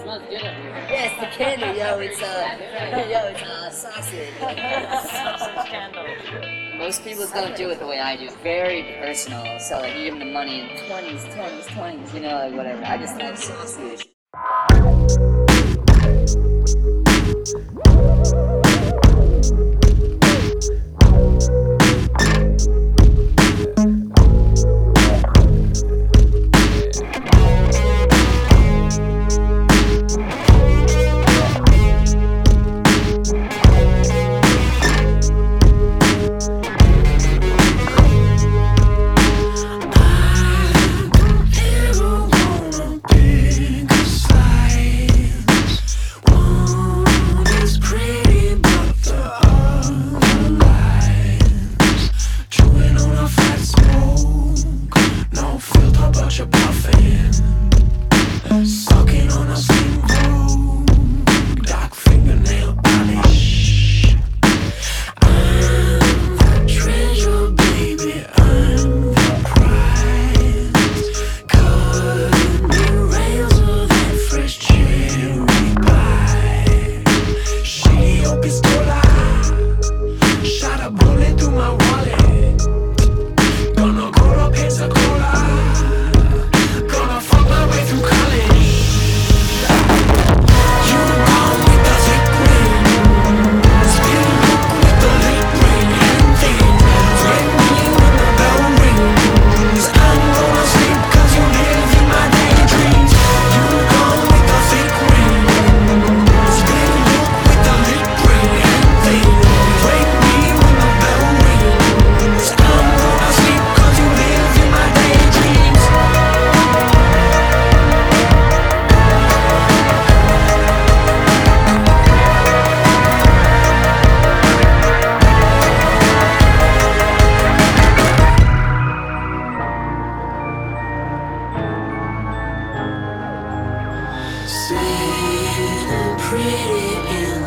Yeah, it's the candy, yo. It's sausage. Sausage candle. Most people don't do it the way I do. Very personal. So like you give them the money in 20s, you know, like whatever. I just like sausage. Sitting pretty in